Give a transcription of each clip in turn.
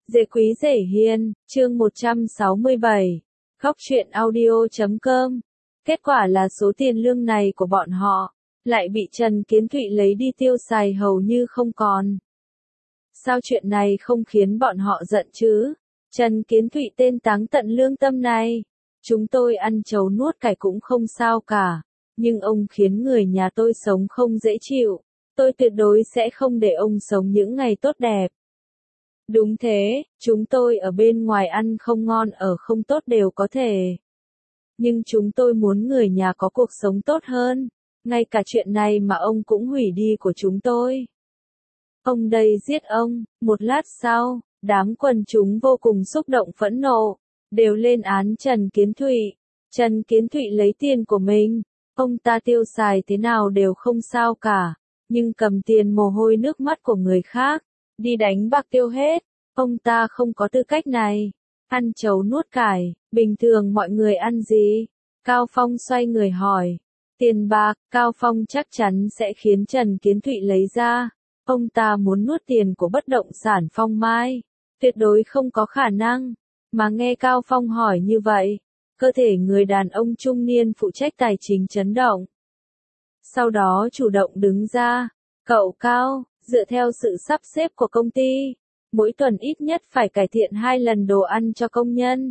Dễ quý dễ hiền, chương 167. Khóc chuyện audio.com. Kết quả là số tiền lương này của bọn họ, lại bị Trần Kiến Thụy lấy đi tiêu xài hầu như không còn. Sao chuyện này không khiến bọn họ giận chứ? Trần Kiến Thụy tên táng tận lương tâm này. Chúng tôi ăn trấu nuốt cải cũng không sao cả. Nhưng ông khiến người nhà tôi sống không dễ chịu. Tôi tuyệt đối sẽ không để ông sống những ngày tốt đẹp. Đúng thế, chúng tôi ở bên ngoài ăn không ngon ở không tốt đều có thể. Nhưng chúng tôi muốn người nhà có cuộc sống tốt hơn. Ngay cả chuyện này mà ông cũng hủy đi của chúng tôi. Ông đây giết ông. Một lát sau, đám quần chúng vô cùng xúc động phẫn nộ, đều lên án Trần Kiến Thụy. Trần Kiến Thụy lấy tiền của mình, ông ta tiêu xài thế nào đều không sao cả, nhưng cầm tiền mồ hôi nước mắt của người khác, đi đánh bạc tiêu hết, ông ta không có tư cách này. Ăn trấu nuốt cải, bình thường mọi người ăn gì? Cao Phong xoay người hỏi. Tiền bạc, Cao Phong chắc chắn sẽ khiến Trần Kiến Thụy lấy ra. Ông ta muốn nuốt tiền của bất động sản Phong Mai. Tuyệt đối không có khả năng. Mà nghe Cao Phong hỏi như vậy, cơ thể người đàn ông trung niên phụ trách tài chính chấn động. Sau đó chủ động đứng ra. Cậu Cao, dựa theo sự sắp xếp của công ty, mỗi tuần ít nhất phải cải thiện 2 lần đồ ăn cho công nhân.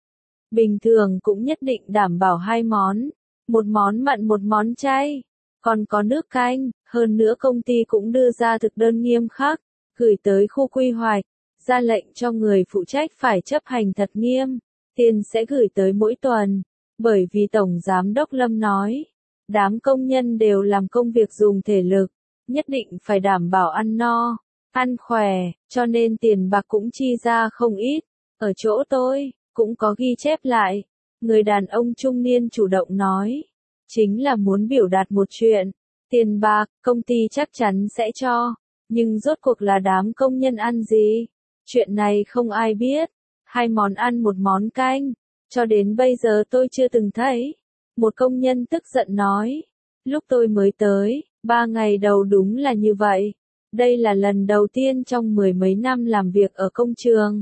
Bình thường cũng nhất định đảm bảo 2 món, một món mặn một món chay, còn có nước canh. Hơn nữa công ty cũng đưa ra thực đơn nghiêm khắc, gửi tới khu quy hoạch, ra lệnh cho người phụ trách phải chấp hành thật nghiêm. Tiền sẽ gửi tới mỗi tuần, bởi vì Tổng Giám đốc Lâm nói, đám công nhân đều làm công việc dùng thể lực, nhất định phải đảm bảo ăn no, ăn khỏe, cho nên tiền bạc cũng chi ra không ít. Ở chỗ tôi, cũng có ghi chép lại. Người đàn ông trung niên chủ động nói, chính là muốn biểu đạt một chuyện. Tiền bạc, công ty chắc chắn sẽ cho, nhưng rốt cuộc là đám công nhân ăn gì? Chuyện này không ai biết. 2 món ăn một món canh, cho đến bây giờ tôi chưa từng thấy. Một công nhân tức giận nói, lúc tôi mới tới, 3 ngày đầu đúng là như vậy. Đây là lần đầu tiên trong 10 mấy năm làm việc ở công trường.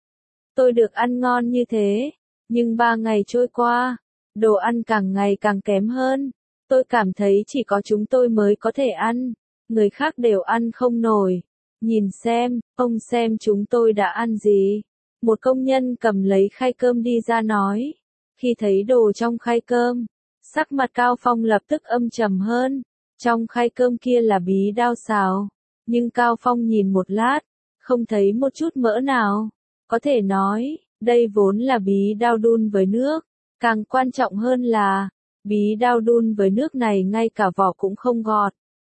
Tôi được ăn ngon như thế, nhưng 3 ngày trôi qua, đồ ăn càng ngày càng kém hơn. Tôi cảm thấy chỉ có chúng tôi mới có thể ăn, người khác đều ăn không nổi. Nhìn xem, ông xem chúng tôi đã ăn gì. Một công nhân cầm lấy khay cơm đi ra nói. Khi thấy đồ trong khay cơm, sắc mặt Cao Phong lập tức âm trầm hơn. Trong khay cơm kia là bí đao xào, nhưng Cao Phong nhìn một lát, không thấy một chút mỡ nào. Có thể nói, đây vốn là bí đao đun với nước. Càng quan trọng hơn là, bí đao đun với nước này ngay cả vỏ cũng không gọt.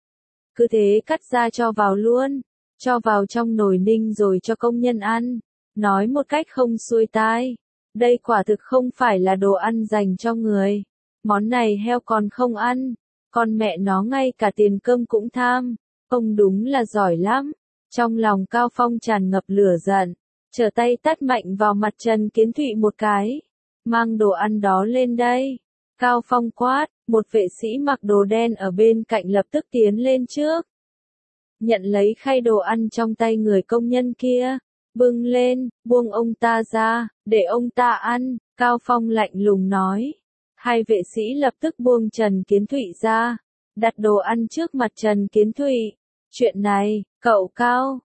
Cứ thế cắt ra cho vào luôn, cho vào trong nồi ninh rồi cho công nhân ăn. Nói một cách không xuôi tai, đây quả thực không phải là đồ ăn dành cho người. Món này heo còn không ăn, con mẹ nó ngay cả tiền cơm cũng tham. Ông đúng là giỏi lắm. Trong lòng Cao Phong tràn ngập lửa giận, trở tay tát mạnh vào mặt Trần Kiến Thụy một cái. Mang đồ ăn đó lên đây. Cao Phong quát, một vệ sĩ mặc đồ đen ở bên cạnh lập tức tiến lên trước. Nhận lấy khay đồ ăn trong tay người công nhân kia, bưng lên, buông ông ta ra, để ông ta ăn. Cao Phong lạnh lùng nói. 2 vệ sĩ lập tức buông Trần Kiến Thụy ra, đặt đồ ăn trước mặt Trần Kiến Thụy. Chuyện này, cậu Cao,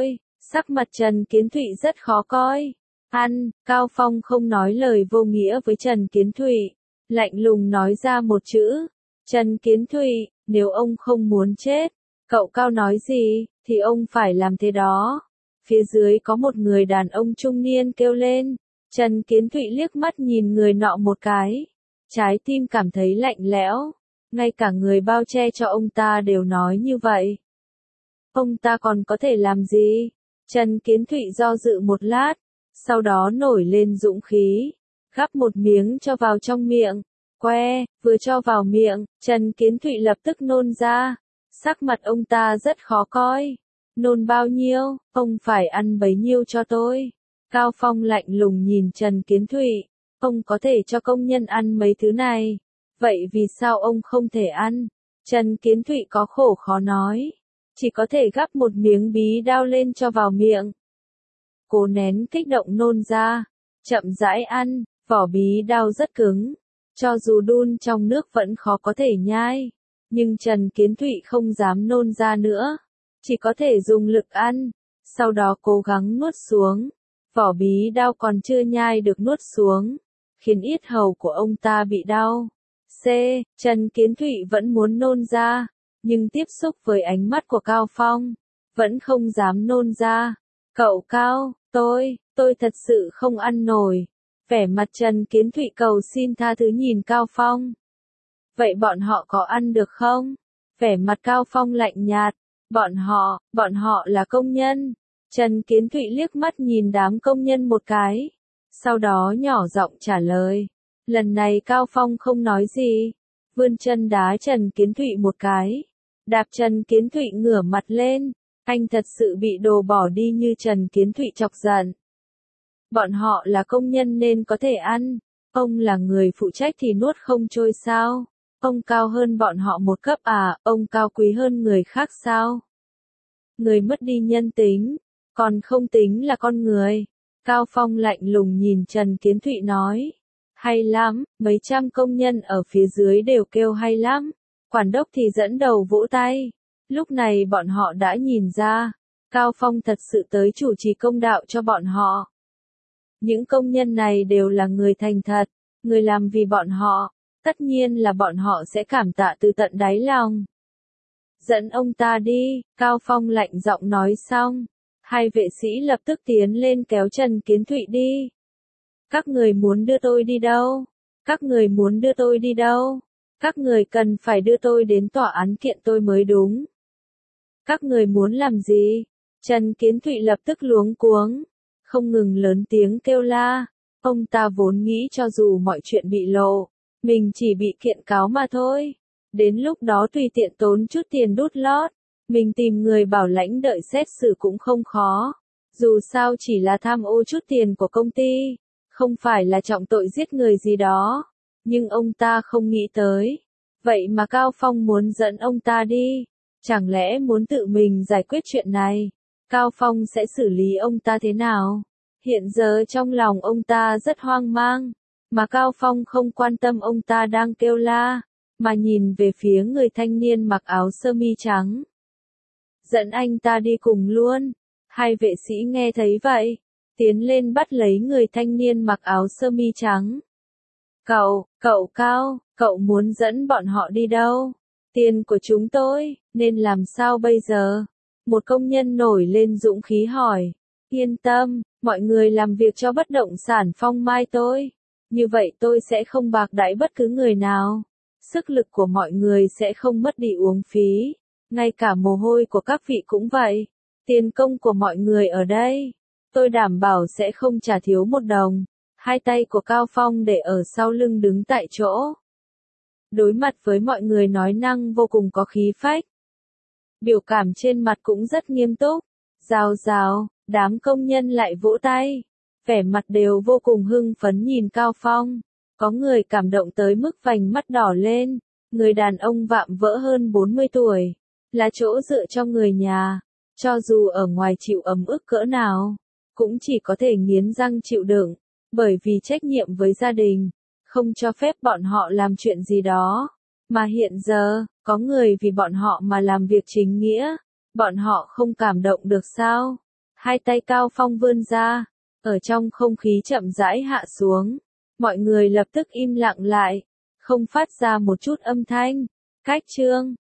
sắc mặt Trần Kiến Thụy rất khó coi. Ăn, Cao Phong không nói lời vô nghĩa với Trần Kiến Thụy, lạnh lùng nói ra một chữ. Trần Kiến Thụy, nếu ông không muốn chết, cậu Cao nói gì, thì ông phải làm thế đó. Phía dưới có một người đàn ông trung niên kêu lên. Trần Kiến Thụy liếc mắt nhìn người nọ một cái. Trái tim cảm thấy lạnh lẽo. Ngay cả người bao che cho ông ta đều nói như vậy. Ông ta còn có thể làm gì? Trần Kiến Thụy do dự một lát, sau đó nổi lên dũng khí, gắp một miếng cho vào trong miệng. Vừa cho vào miệng, Trần Kiến Thụy lập tức nôn ra. Sắc mặt ông ta rất khó coi. Nôn bao nhiêu, ông phải ăn bấy nhiêu cho tôi. Cao Phong lạnh lùng nhìn Trần Kiến Thụy. Ông có thể cho công nhân ăn mấy thứ này. Vậy vì sao ông không thể ăn? Trần Kiến Thụy có khổ khó nói. Chỉ có thể gắp một miếng bí đao lên cho vào miệng. cố nén kích động nôn ra, chậm rãi ăn, vỏ bí đao rất cứng, cho dù đun trong nước vẫn khó có thể nhai, nhưng Trần Kiến Thụy không dám nôn ra nữa, chỉ có thể dùng lực ăn, sau đó cố gắng nuốt xuống, vỏ bí đao còn chưa nhai được nuốt xuống, khiến yết hầu của ông ta bị đau. Trần Kiến Thụy vẫn muốn nôn ra, nhưng tiếp xúc với ánh mắt của Cao Phong, vẫn không dám nôn ra. Cậu Cao, tôi thật sự không ăn nổi. Vẻ mặt Trần Kiến Thụy cầu xin tha thứ nhìn Cao Phong. Vậy bọn họ có ăn được không? Vẻ mặt Cao Phong lạnh nhạt. Bọn họ là công nhân. Trần Kiến Thụy liếc mắt nhìn đám công nhân một cái. Sau đó nhỏ giọng trả lời. Lần này Cao Phong không nói gì. Vươn chân đá Trần Kiến Thụy một cái. Đạp Trần Kiến Thụy ngửa mặt lên. Anh thật sự bị đồ bỏ đi như Trần Kiến Thụy chọc giận. Bọn họ là công nhân nên có thể ăn. Ông là người phụ trách thì nuốt không trôi sao? Ông cao hơn bọn họ một cấp à? Ông cao quý hơn người khác sao? Người mất đi nhân tính, còn không tính là con người. Cao Phong lạnh lùng nhìn Trần Kiến Thụy nói. Hay lắm, mấy trăm công nhân ở phía dưới đều kêu hay lắm. Quản đốc thì dẫn đầu vỗ tay. Lúc này bọn họ đã nhìn ra, Cao Phong thật sự tới chủ trì công đạo cho bọn họ. Những công nhân này đều là người thành thật, người làm vì bọn họ, tất nhiên là bọn họ sẽ cảm tạ từ tận đáy lòng. Dẫn ông ta đi, Cao Phong lạnh giọng nói xong, hai vệ sĩ lập tức tiến lên kéo Trần Kiến Thụy đi. Các người muốn đưa tôi đi đâu? Các người muốn đưa tôi đi đâu? Các người cần phải đưa tôi đến tòa án kiện tôi mới đúng. Các người muốn làm gì? Trần Kiến Thụy lập tức luống cuống, không ngừng lớn tiếng kêu la. Ông ta vốn nghĩ cho dù mọi chuyện bị lộ, mình chỉ bị kiện cáo mà thôi. Đến lúc đó tùy tiện tốn chút tiền đút lót, mình tìm người bảo lãnh đợi xét xử cũng không khó. Dù sao chỉ là tham ô chút tiền của công ty, không phải là trọng tội giết người gì đó. Nhưng ông ta không nghĩ tới. Vậy mà Cao Phong muốn dẫn ông ta đi. Chẳng lẽ muốn tự mình giải quyết chuyện này? Cao Phong sẽ xử lý ông ta thế nào? Hiện giờ trong lòng ông ta rất hoang mang. Mà Cao Phong không quan tâm ông ta đang kêu la, mà nhìn về phía người thanh niên mặc áo sơ mi trắng. Dẫn anh ta đi cùng luôn. Hai vệ sĩ nghe thấy vậy, tiến lên bắt lấy người thanh niên mặc áo sơ mi trắng. Cậu Cao, cậu muốn dẫn bọn họ đi đâu? Tiền của chúng tôi, nên làm sao bây giờ? Một công nhân nổi lên dũng khí hỏi. Yên tâm, mọi người làm việc cho bất động sản Phong Mai tôi. Như vậy tôi sẽ không bạc đãi bất cứ người nào. Sức lực của mọi người sẽ không mất đi uổng phí. Ngay cả mồ hôi của các vị cũng vậy. Tiền công của mọi người ở đây, tôi đảm bảo sẽ không trả thiếu một đồng. Hai tay của Cao Phong để ở sau lưng đứng tại chỗ. Đối mặt với mọi người nói năng vô cùng có khí phách. Biểu cảm trên mặt cũng rất nghiêm túc. Rào, đám công nhân lại vỗ tay. Vẻ mặt đều vô cùng hưng phấn nhìn Cao Phong. Có người cảm động tới mức vành mắt đỏ lên. Người đàn ông vạm vỡ hơn 40 tuổi. Là chỗ dựa cho người nhà. Cho dù ở ngoài chịu ấm ức cỡ nào, cũng chỉ có thể nghiến răng chịu đựng. Bởi vì trách nhiệm với gia đình, không cho phép bọn họ làm chuyện gì đó. Mà hiện giờ, có người vì bọn họ mà làm việc chính nghĩa. Bọn họ không cảm động được sao? Hai tay Cao Phong vươn ra, ở trong không khí chậm rãi hạ xuống. Mọi người lập tức im lặng lại, không phát ra một chút âm thanh. Cách chương